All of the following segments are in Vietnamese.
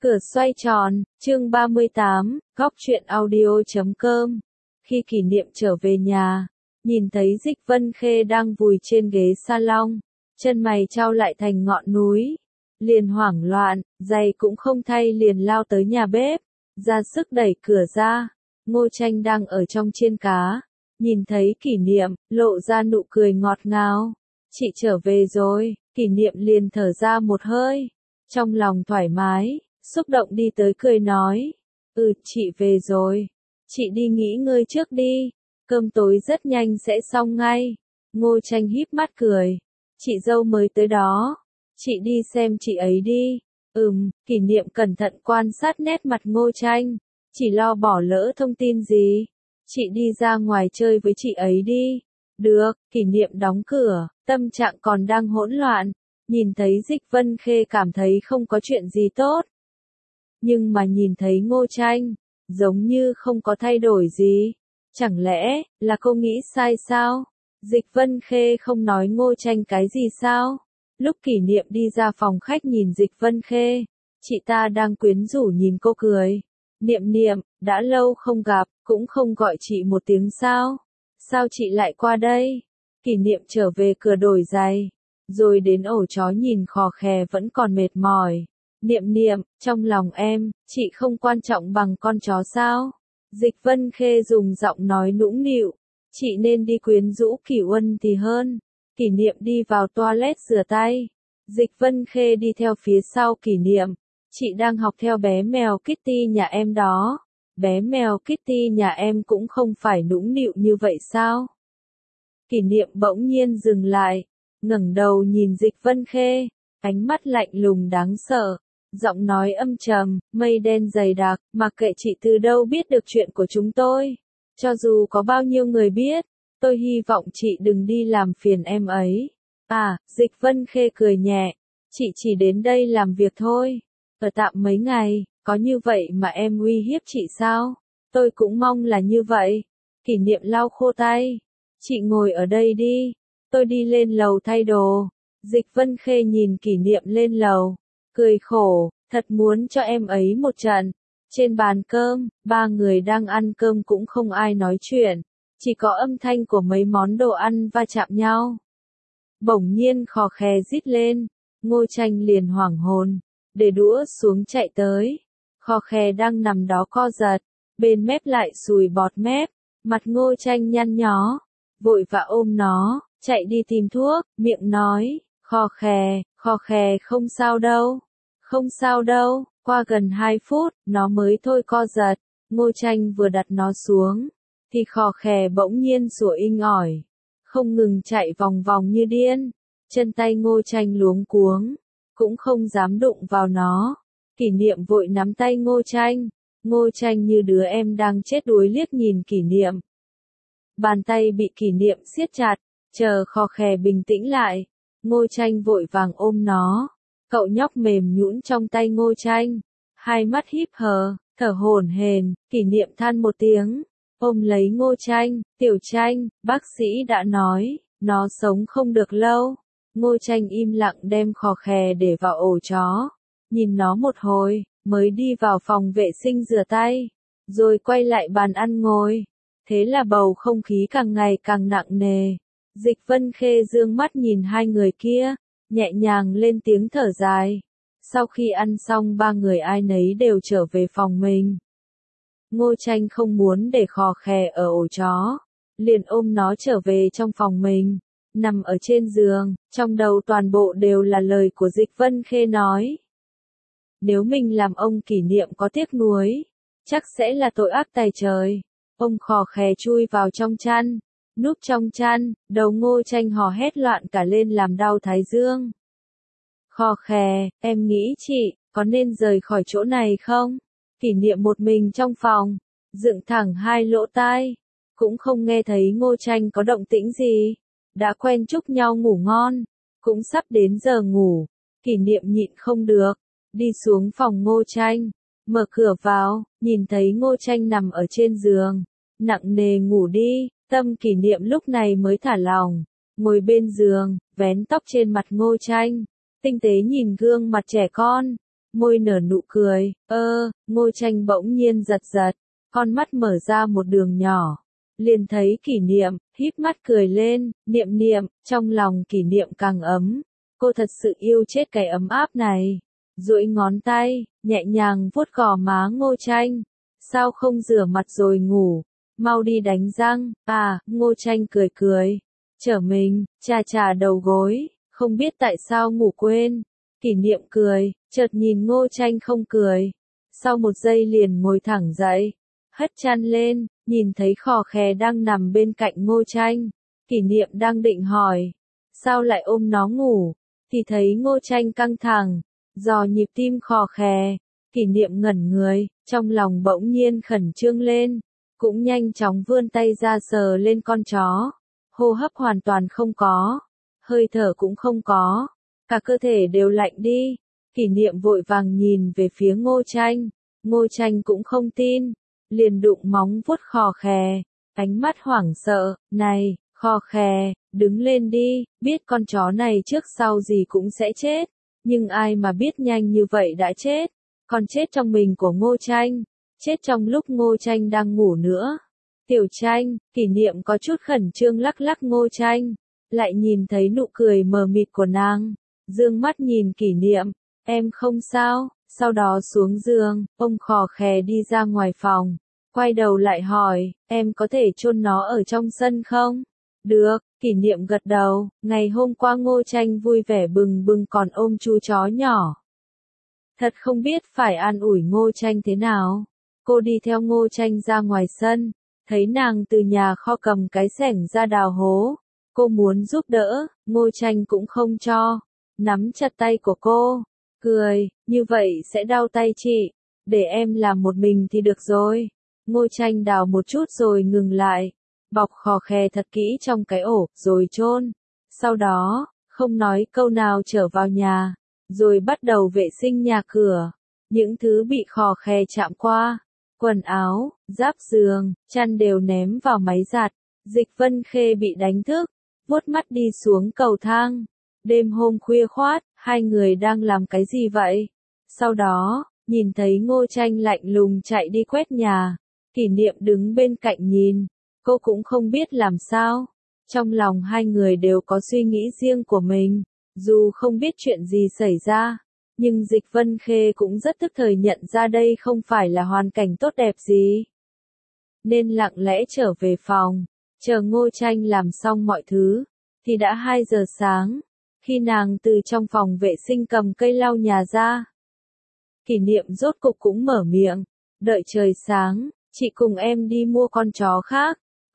Cửa xoay tròn, chương 38, góc truyện audio.com. Khi Kỷ Niệm trở về nhà, nhìn thấy Dịch Vân Khê đang vùi trên ghế salon, chân mày chau lại thành ngọn núi, liền hoảng loạn, giày cũng không thay liền lao tới nhà bếp, ra sức đẩy cửa ra. Ngô Tranh đang ở trong chiên cá, nhìn thấy Kỷ Niệm, lộ ra nụ cười ngọt ngào. Chị trở về rồi. Kỷ Niệm liền thở ra một hơi, trong lòng thoải mái, xúc động đi tới cười nói, chị về rồi, chị đi nghỉ ngơi trước đi, cơm tối rất nhanh sẽ xong ngay. Ngô Tranh híp mắt cười, chị dâu mới tới đó, chị đi xem chị ấy đi. Kỷ Niệm cẩn thận quan sát nét mặt Ngô Tranh, chỉ lo bỏ lỡ thông tin gì. Chị đi ra ngoài chơi với chị ấy đi. Được. Kỷ Niệm đóng cửa, tâm trạng còn đang hỗn loạn, nhìn thấy Dịch Vân Khê cảm thấy không có chuyện gì tốt. Nhưng mà nhìn thấy Ngô Tranh, giống như không có thay đổi gì. Chẳng lẽ, là cô nghĩ sai sao? Dịch Vân Khê không nói Ngô Tranh cái gì sao? Lúc Kỷ Niệm đi ra phòng khách nhìn Dịch Vân Khê, chị ta đang quyến rũ nhìn cô cười. Niệm Niệm, đã lâu không gặp, cũng không gọi chị một tiếng sao? Sao chị lại qua đây? Kỷ Niệm trở về cửa đổi giày, rồi đến ổ chó nhìn khò khè vẫn còn mệt mỏi. Niệm Niệm, trong lòng em, chị không quan trọng bằng con chó sao? Dịch Vân Khê dùng giọng nói nũng nịu, chị nên đi quyến rũ Kỷ Uân thì hơn. Kỷ Niệm đi vào toilet rửa tay, Dịch Vân Khê đi theo phía sau Kỷ Niệm. Chị đang học theo bé mèo Kitty nhà em đó. Bé mèo Kitty nhà em cũng không phải nũng nịu như vậy sao? Kỷ Niệm bỗng nhiên dừng lại, ngẩng đầu nhìn Dịch Vân Khê, ánh mắt lạnh lùng đáng sợ, giọng nói âm trầm, mây đen dày đặc, mặc kệ chị từ đâu biết được chuyện của chúng tôi. Cho dù có bao nhiêu người biết, tôi hy vọng chị đừng đi làm phiền em ấy. Dịch Vân Khê cười nhẹ, chị chỉ đến đây làm việc thôi, ở tạm mấy ngày. Có như vậy mà em uy hiếp chị sao? Tôi cũng mong là như vậy. Kỷ Niệm lau khô tay. Chị ngồi ở đây đi. Tôi đi lên lầu thay đồ. Dịch Vân Khê nhìn Kỷ Niệm lên lầu. Cười khổ, thật muốn cho em ấy một trận. Trên bàn cơm, ba người đang ăn cơm cũng không ai nói chuyện. Chỉ có âm thanh của mấy món đồ ăn va chạm nhau. Bỗng nhiên khò khè rít lên. Ngô Tranh liền hoảng hồn, để đũa xuống chạy tới. Khò khè đang nằm đó co giật, bên mép lại sùi bọt mép, mặt Ngô Tranh nhăn nhó, vội vã ôm nó, chạy đi tìm thuốc, miệng nói, khò khè không sao đâu, không sao đâu. Qua gần 2 phút, nó mới thôi co giật. Ngô Tranh vừa đặt nó xuống, thì khò khè bỗng nhiên sủa inh ỏi, không ngừng chạy vòng vòng như điên. Chân tay Ngô Tranh luống cuống, cũng không dám đụng vào nó. Kỷ Niệm vội nắm tay Ngô Tranh. Ngô Tranh như đứa em đang chết đuối liếc nhìn Kỷ Niệm. Bàn tay bị Kỷ Niệm siết chặt, chờ khò khè bình tĩnh lại. Ngô Tranh vội vàng ôm nó. Cậu nhóc mềm nhũn trong tay Ngô Tranh, hai mắt híp hờ, thở hổn hển. Kỷ Niệm than một tiếng, ôm lấy Ngô Tranh. Tiểu Tranh, bác sĩ đã nói, nó sống không được lâu. Ngô Tranh im lặng đem khò khè để vào ổ chó, nhìn nó một hồi, mới đi vào phòng vệ sinh rửa tay, rồi quay lại bàn ăn ngồi. Thế là bầu không khí càng ngày càng nặng nề. Dịch Vân Khê dương mắt nhìn hai người kia, nhẹ nhàng lên tiếng thở dài. Sau khi ăn xong ba người ai nấy đều trở về phòng mình. Ngô Tranh không muốn để khò khè ở ổ chó, liền ôm nó trở về trong phòng mình. Nằm ở trên giường, trong đầu toàn bộ đều là lời của Dịch Vân Khê nói. Nếu mình làm ông Kỷ Niệm có tiếc nuối, chắc sẽ là tội ác tày trời. Ông khò khè chui vào trong chăn, núp trong chăn, đầu Ngô Tranh hò hét loạn cả lên làm đau thái dương. Khò khè, em nghĩ chị, có nên rời khỏi chỗ này không? Kỷ Niệm một mình trong phòng, dựng thẳng hai lỗ tai, cũng không nghe thấy Ngô Tranh có động tĩnh gì. Đã quen chúc nhau ngủ ngon, cũng sắp đến giờ ngủ. Kỷ Niệm nhịn không được, đi xuống phòng Ngô Tranh, mở cửa vào, nhìn thấy Ngô Tranh nằm ở trên giường, nặng nề ngủ đi. Tâm Kỷ Niệm lúc này mới thả lòng, ngồi bên giường, vén tóc trên mặt Ngô Tranh, tinh tế nhìn gương mặt trẻ con, môi nở nụ cười, Ngô Tranh bỗng nhiên giật giật, con mắt mở ra một đường nhỏ, liền thấy Kỷ Niệm, híp mắt cười lên, Niệm Niệm, trong lòng Kỷ Niệm càng ấm, cô thật sự yêu chết cái ấm áp này, duỗi ngón tay, nhẹ nhàng vuốt gò má Ngô Tranh, sao không rửa mặt rồi ngủ, mau đi đánh răng, Ngô Tranh cười cười, trở mình, chà đầu gối, không biết tại sao ngủ quên, Kỷ Niệm cười, chợt nhìn Ngô Tranh không cười, sau một giây liền ngồi thẳng dậy, hất chăn lên, nhìn thấy Khò Khè đang nằm bên cạnh Ngô Tranh, Kỷ Niệm đang định hỏi, sao lại ôm nó ngủ, thì thấy Ngô Tranh căng thẳng, dò nhịp tim Khò Khè, Kỷ Niệm ngẩn người, trong lòng bỗng nhiên khẩn trương lên, cũng nhanh chóng vươn tay ra sờ lên con chó, hô hấp hoàn toàn không có, hơi thở cũng không có, cả cơ thể đều lạnh đi, Kỷ Niệm vội vàng nhìn về phía Ngô Tranh, Ngô Tranh cũng không tin, liền đụng móng vuốt Khò Khè, ánh mắt hoảng sợ, này, Khò Khè, đứng lên đi, biết con chó này trước sau gì cũng sẽ chết, nhưng ai mà biết nhanh như vậy đã chết, còn chết trong mình của Ngô Tranh, chết trong lúc Ngô Tranh đang ngủ nữa. Tiểu Tranh, Kỷ Niệm có chút khẩn trương lắc lắc Ngô Tranh, lại nhìn thấy nụ cười mờ mịt của nàng, dương mắt nhìn Kỷ Niệm, em không sao, sau đó xuống giường, ông Khò Khè đi ra ngoài phòng, quay đầu lại hỏi, em có thể chôn nó ở trong sân không? Được, Kỷ Niệm gật đầu, ngày hôm qua Ngô Tranh vui vẻ bừng bừng còn ôm chú chó nhỏ. Thật không biết phải an ủi Ngô Tranh thế nào. Cô đi theo Ngô Tranh ra ngoài sân, thấy nàng từ nhà kho cầm cái xẻng ra đào hố. Cô muốn giúp đỡ, Ngô Tranh cũng không cho, nắm chặt tay của cô, cười, như vậy sẽ đau tay chị, để em làm một mình thì được rồi. Ngô Tranh đào một chút rồi ngừng lại, bọc Khò Khè thật kỹ trong cái ổ, rồi chôn. Sau đó, không nói câu nào trở vào nhà, rồi bắt đầu vệ sinh nhà cửa. Những thứ bị Khò Khè chạm qua, quần áo, giáp giường, chăn đều ném vào máy giặt. Dịch Vân Khê bị đánh thức, vuốt mắt đi xuống cầu thang. Đêm hôm khuya khoát, hai người đang làm cái gì vậy? Sau đó, nhìn thấy Ngô Tranh lạnh lùng chạy đi quét nhà. Kỷ Niệm đứng bên cạnh nhìn, cô cũng không biết làm sao. Trong lòng hai người đều có suy nghĩ riêng của mình, dù không biết chuyện gì xảy ra, nhưng Dịch Vân Khê cũng rất tức thời nhận ra đây không phải là hoàn cảnh tốt đẹp gì. Nên lặng lẽ trở về phòng, chờ Ngô Tranh làm xong mọi thứ, thì đã 2 giờ sáng, khi nàng từ trong phòng vệ sinh cầm cây lau nhà ra. Kỷ Niệm rốt cục cũng mở miệng, đợi trời sáng, chị cùng em đi mua con chó khác.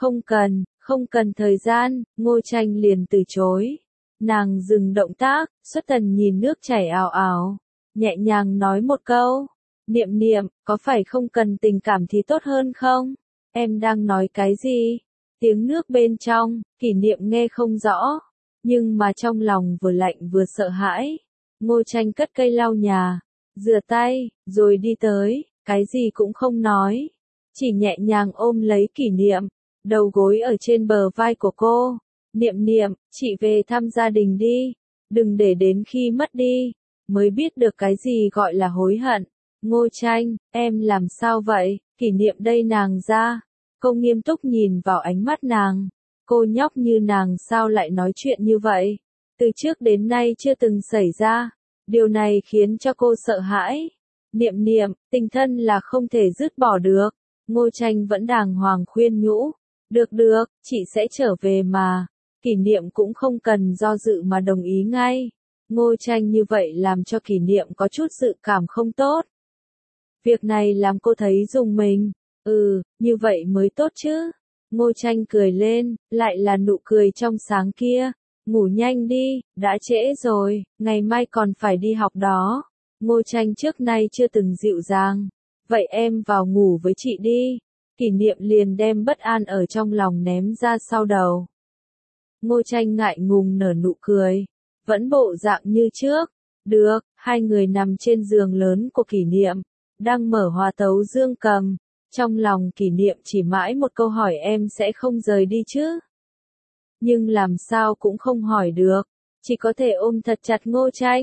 Không cần thời gian, Ngô Tranh liền từ chối. Nàng dừng động tác, xuất thần nhìn nước chảy ào ào, nhẹ nhàng nói một câu, Niệm Niệm, có phải không cần tình cảm thì tốt hơn không? Em đang nói cái gì? Tiếng nước bên trong, Kỷ Niệm nghe không rõ, nhưng mà trong lòng vừa lạnh vừa sợ hãi. Ngô Tranh cất cây lau nhà, rửa tay, rồi đi tới, cái gì cũng không nói, chỉ nhẹ nhàng ôm lấy Kỷ Niệm, đầu gối ở trên bờ vai của cô. Niệm Niệm, chị về thăm gia đình đi, đừng để đến khi mất đi, mới biết được cái gì gọi là hối hận. Ngô Tranh, em làm sao vậy? Kỷ Niệm đây nàng ra. Cô nghiêm túc nhìn vào ánh mắt nàng. Cô nhóc như nàng sao lại nói chuyện như vậy? Từ trước đến nay chưa từng xảy ra. Điều này khiến cho cô sợ hãi. Niệm Niệm, tình thân là không thể dứt bỏ được. Ngô Tranh vẫn đàng hoàng khuyên nhủ. Được, chị sẽ trở về mà. Kỷ Niệm cũng không cần do dự mà đồng ý ngay. Ngô Tranh như vậy làm cho Kỷ Niệm có chút dự cảm không tốt. Việc này làm cô thấy rùng mình. Như vậy mới tốt chứ. Ngô Tranh cười lên, lại là nụ cười trong sáng kia. Ngủ nhanh đi, đã trễ rồi, ngày mai còn phải đi học đó. Ngô Tranh trước nay chưa từng dịu dàng. Vậy em vào ngủ với chị đi. Kỷ Niệm liền đem bất an ở trong lòng ném ra sau đầu. Ngô Tranh ngại ngùng nở nụ cười, vẫn bộ dạng như trước. Được, hai người nằm trên giường lớn của Kỷ Niệm, đang mở hòa tấu dương cầm. Trong lòng Kỷ Niệm chỉ mãi một câu hỏi em sẽ không rời đi chứ. Nhưng làm sao cũng không hỏi được, chỉ có thể ôm thật chặt Ngô Tranh.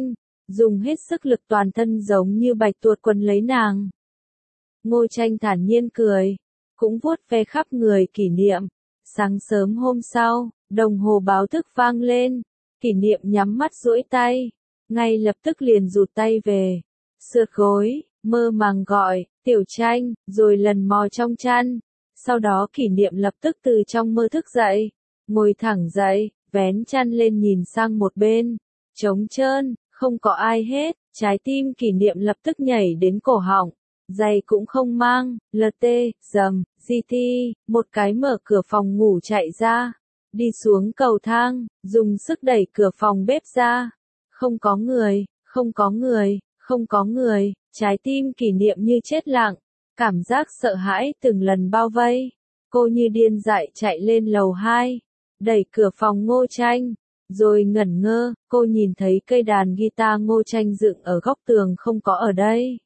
dùng hết sức lực toàn thân giống như bạch tuộc quấn lấy nàng. Ngô Tranh thản nhiên cười, cũng vuốt ve khắp người Kỷ Niệm. Sáng sớm hôm sau, đồng hồ báo thức vang lên, Kỷ Niệm nhắm mắt duỗi tay, ngay lập tức liền rụt tay về, sượt gối, mơ màng gọi, Tiểu Tranh, rồi lần mò trong chăn. Sau đó Kỷ Niệm lập tức từ trong mơ thức dậy, ngồi thẳng dậy, vén chăn lên nhìn sang một bên, trống trơn, không có ai hết, trái tim Kỷ Niệm lập tức nhảy đến cổ họng, giày cũng không mang, rầm, một cái mở cửa phòng ngủ chạy ra, đi xuống cầu thang, dùng sức đẩy cửa phòng bếp ra, không có người, không có người, không có người, trái tim Kỷ Niệm như chết lặng, cảm giác sợ hãi từng lần bao vây, cô như điên dại chạy lên lầu 2, đẩy cửa phòng Ngô Tranh, rồi ngẩn ngơ, cô nhìn thấy cây đàn guitar Ngô Tranh dựng ở góc tường không có ở đây.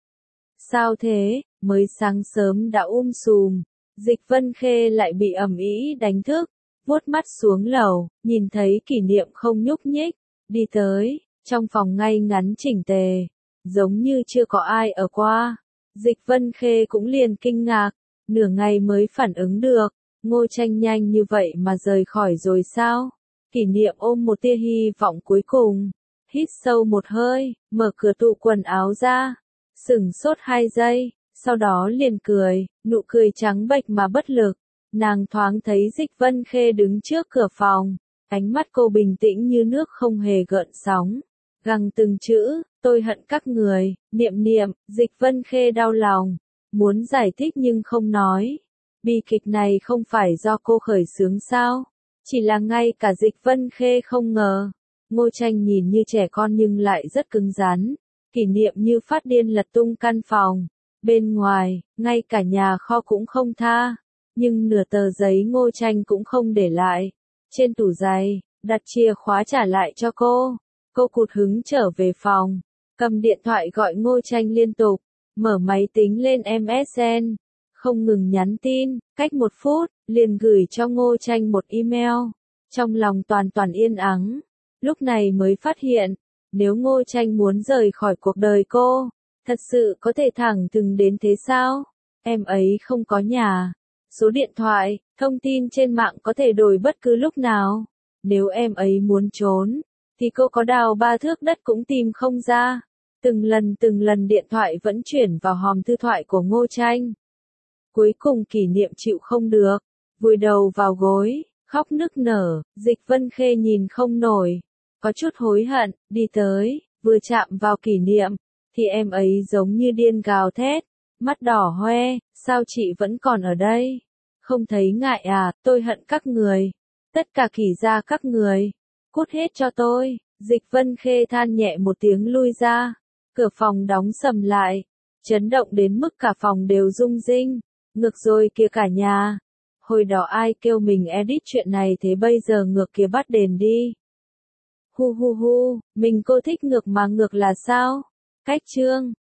Sao thế, mới sáng sớm đã sùm, Dịch Vân Khê lại bị ầm ĩ đánh thức, vuốt mắt xuống lầu, nhìn thấy Kỷ Niệm không nhúc nhích, đi tới, trong phòng ngay ngắn chỉnh tề, giống như chưa có ai ở qua. Dịch Vân Khê cũng liền kinh ngạc, nửa ngày mới phản ứng được, Ngô Tranh nhanh như vậy mà rời khỏi rồi sao? Kỷ Niệm ôm một tia hy vọng cuối cùng, hít sâu một hơi, mở cửa tủ quần áo ra, sửng sốt 2 giây, sau đó liền cười, nụ cười trắng bệch mà bất lực. Nàng thoáng thấy Dịch Vân Khê đứng trước cửa phòng, ánh mắt cô bình tĩnh như nước không hề gợn sóng, gằn từng chữ, tôi hận các người, Niệm Niệm. Dịch Vân Khê đau lòng, muốn giải thích nhưng không nói. Bi kịch này không phải do cô khởi xướng sao? Chỉ là ngay cả Dịch Vân Khê không ngờ. Ngô Tranh nhìn như trẻ con nhưng lại rất cứng rắn. Kỷ Niệm như phát điên lật tung căn phòng. Bên ngoài, ngay cả nhà kho cũng không tha. Nhưng nửa tờ giấy Ngô Tranh cũng không để lại. Trên tủ giày, đặt chìa khóa trả lại cho cô. Cô cụt hứng trở về phòng. Cầm điện thoại gọi Ngô Tranh liên tục. Mở máy tính lên MSN. Không ngừng nhắn tin, cách 1 phút, liền gửi cho Ngô Tranh một email. Trong lòng toàn yên ắng. Lúc này mới phát hiện, nếu Ngô Tranh muốn rời khỏi cuộc đời cô, thật sự có thể thẳng thừng đến thế sao? Em ấy không có nhà, số điện thoại, thông tin trên mạng có thể đổi bất cứ lúc nào. Nếu em ấy muốn trốn, thì cô có đào 3 thước đất cũng tìm không ra. Từng lần điện thoại vẫn chuyển vào hòm thư thoại của Ngô Tranh. Cuối cùng Kỷ Niệm chịu không được, vùi đầu vào gối, khóc nức nở. Dịch Vân Khê nhìn không nổi, có chút hối hận, đi tới, vừa chạm vào Kỷ Niệm, thì em ấy giống như điên gào thét, mắt đỏ hoe, sao chị vẫn còn ở đây? Không thấy ngại à, tôi hận các người, tất cả Kỷ gia các người, cút hết cho tôi. Dịch Vân Khê than nhẹ một tiếng lui ra, cửa phòng đóng sầm lại, chấn động đến mức cả phòng đều rung rinh. Ngược rồi kìa cả nhà. Hồi đó ai kêu mình edit chuyện này thế bây giờ ngược kìa bắt đền đi. Hu, mình cô thích ngược mà ngược là sao? Cách chương